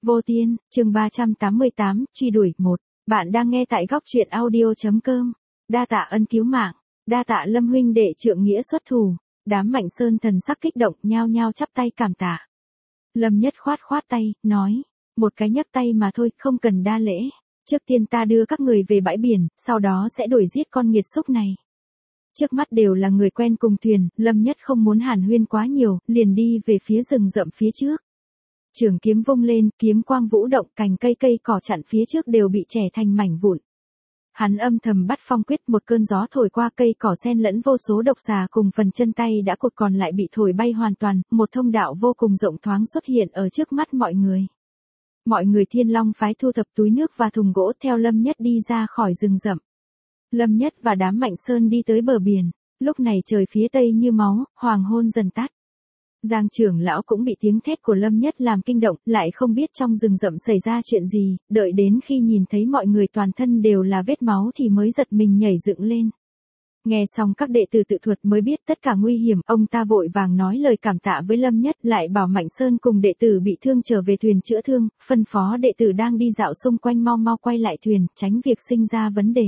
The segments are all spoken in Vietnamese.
Vô Tiên, chương 388, truy đuổi 1. Bạn đang nghe tại góc truyện audio.com. Đa tạ ân cứu mạng, đa tạ Lâm huynh đệ trượng nghĩa xuất thủ. Đám Mạnh Sơn thần sắc kích động, nhao nhao chắp tay cảm tạ. Lâm Nhất khoát tay, nói, một cái nhấc tay mà thôi, không cần đa lễ. Trước tiên ta đưa các người về bãi biển, sau đó sẽ đuổi giết con nghiệt xúc này. Trước mắt đều là người quen cùng thuyền, Lâm Nhất không muốn hàn huyên quá nhiều, liền đi về phía rừng rậm phía trước. Trường kiếm vung lên, kiếm quang vũ động, cành cây cỏ chặn phía trước đều bị chẻ thành mảnh vụn. Hắn âm thầm bắt phong quyết, một cơn gió thổi qua cây cỏ xen lẫn vô số độc xà cùng phần chân tay đã cột còn lại bị thổi bay hoàn toàn, một thông đạo vô cùng rộng thoáng xuất hiện ở trước mắt mọi người. Mọi người Thiên Long phái thu thập túi nước và thùng gỗ theo Lâm Nhất đi ra khỏi rừng rậm. Lâm Nhất và đám Mạnh Sơn đi tới bờ biển, lúc này trời phía tây như máu, hoàng hôn dần tắt. Giang trưởng lão cũng bị tiếng thét của Lâm Nhất làm kinh động, lại không biết trong rừng rậm xảy ra chuyện gì, đợi đến khi nhìn thấy mọi người toàn thân đều là vết máu thì mới giật mình nhảy dựng lên. Nghe xong các đệ tử tự thuật mới biết tất cả nguy hiểm, ông ta vội vàng nói lời cảm tạ với Lâm Nhất, lại bảo Mạnh Sơn cùng đệ tử bị thương trở về thuyền chữa thương, phân phó đệ tử đang đi dạo xung quanh mau quay lại thuyền, tránh việc sinh ra vấn đề.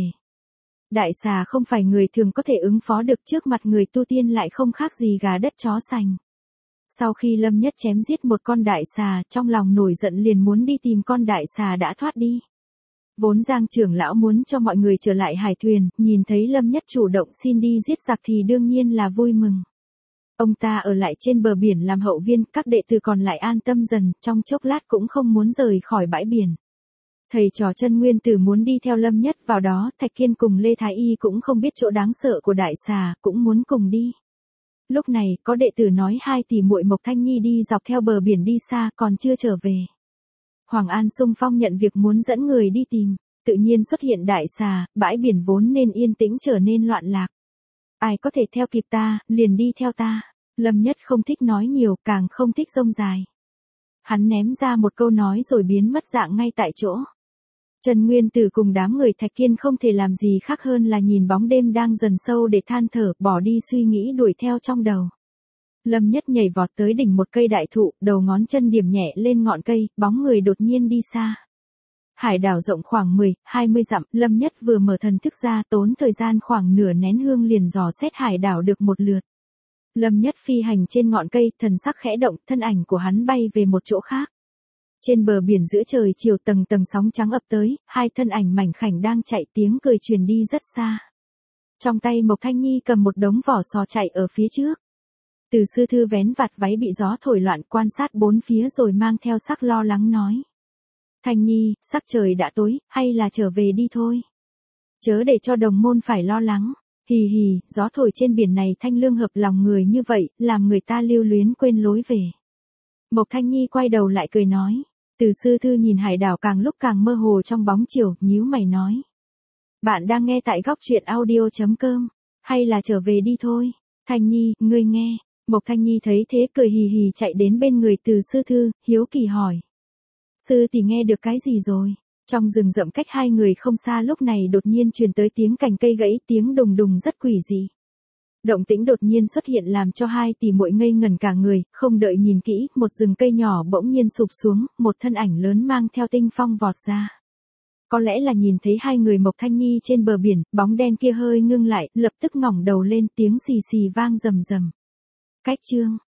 Đại xà không phải người thường có thể ứng phó được, trước mặt người tu tiên lại không khác gì gà đất chó sành. Sau khi Lâm Nhất chém giết một con đại xà, trong lòng nổi giận liền muốn đi tìm con đại xà đã thoát đi. Vốn Giang trưởng lão muốn cho mọi người trở lại hải thuyền, nhìn thấy Lâm Nhất chủ động xin đi giết giặc thì đương nhiên là vui mừng. Ông ta ở lại trên bờ biển làm hậu viên, các đệ tử còn lại an tâm dần, trong chốc lát cũng không muốn rời khỏi bãi biển. Thầy trò Chân Nguyên Tử muốn đi theo Lâm Nhất vào đó, Thạch Kiên cùng Lê Thái Y cũng không biết chỗ đáng sợ của đại xà, cũng muốn cùng đi. Lúc này, có đệ tử nói hai tỷ muội Mộc Thanh Nhi đi dọc theo bờ biển đi xa, còn chưa trở về. Hoàng An xung phong nhận việc muốn dẫn người đi tìm, tự nhiên xuất hiện đại xà, bãi biển vốn nên yên tĩnh trở nên loạn lạc. Ai có thể theo kịp ta, liền đi theo ta. Lâm Nhất không thích nói nhiều, càng không thích rông dài. Hắn ném ra một câu nói rồi biến mất dạng ngay tại chỗ. Trần Nguyên Tử cùng đám người Thạch Kiên không thể làm gì khác hơn là nhìn bóng đêm đang dần sâu để than thở, bỏ đi suy nghĩ đuổi theo trong đầu. Lâm Nhất nhảy vọt tới đỉnh một cây đại thụ, đầu ngón chân điểm nhẹ lên ngọn cây, bóng người đột nhiên đi xa. Hải đảo rộng khoảng 10-20 dặm, Lâm Nhất vừa mở thần thức ra, tốn thời gian khoảng nửa nén hương liền dò xét hải đảo được một lượt. Lâm Nhất phi hành trên ngọn cây, thần sắc khẽ động, thân ảnh của hắn bay về một chỗ khác. Trên bờ biển giữa trời chiều tầng sóng trắng ập tới, hai thân ảnh mảnh khảnh đang chạy, tiếng cười truyền đi rất xa. Trong tay Mộc Thanh Nhi cầm một đống vỏ sò chạy ở phía trước. Từ sư thư vén vạt váy bị gió thổi loạn, quan sát bốn phía rồi mang theo sắc lo lắng nói. Thanh Nhi, sắc trời đã tối, hay là trở về đi thôi. Chớ để cho đồng môn phải lo lắng. Hì hì, gió thổi trên biển này thanh lương hợp lòng người như vậy, làm người ta lưu luyến quên lối về. Mộc Thanh Nhi quay đầu lại cười nói. Từ sư thư nhìn hải đảo càng lúc càng mơ hồ trong bóng chiều, nhíu mày nói. Bạn đang nghe tại góc truyện audio.com, hay là trở về đi thôi. Thanh Nhi, ngươi nghe. Mộc Thanh Nhi thấy thế cười hì hì chạy đến bên người Từ sư thư, hiếu kỳ hỏi. Sư tỷ nghe được cái gì rồi? Trong rừng rậm cách hai người không xa lúc này đột nhiên truyền tới tiếng cành cây gãy, tiếng đùng đùng rất quỷ dị. Động tĩnh đột nhiên xuất hiện làm cho hai tỷ muội ngây ngẩn cả người, không đợi nhìn kỹ, một rừng cây nhỏ bỗng nhiên sụp xuống, một thân ảnh lớn mang theo tinh phong vọt ra. Có lẽ là nhìn thấy hai người Mộc Thanh Nhi trên bờ biển, bóng đen kia hơi ngưng lại, lập tức ngẩng đầu lên, tiếng xì xì vang rầm rầm. Cách chương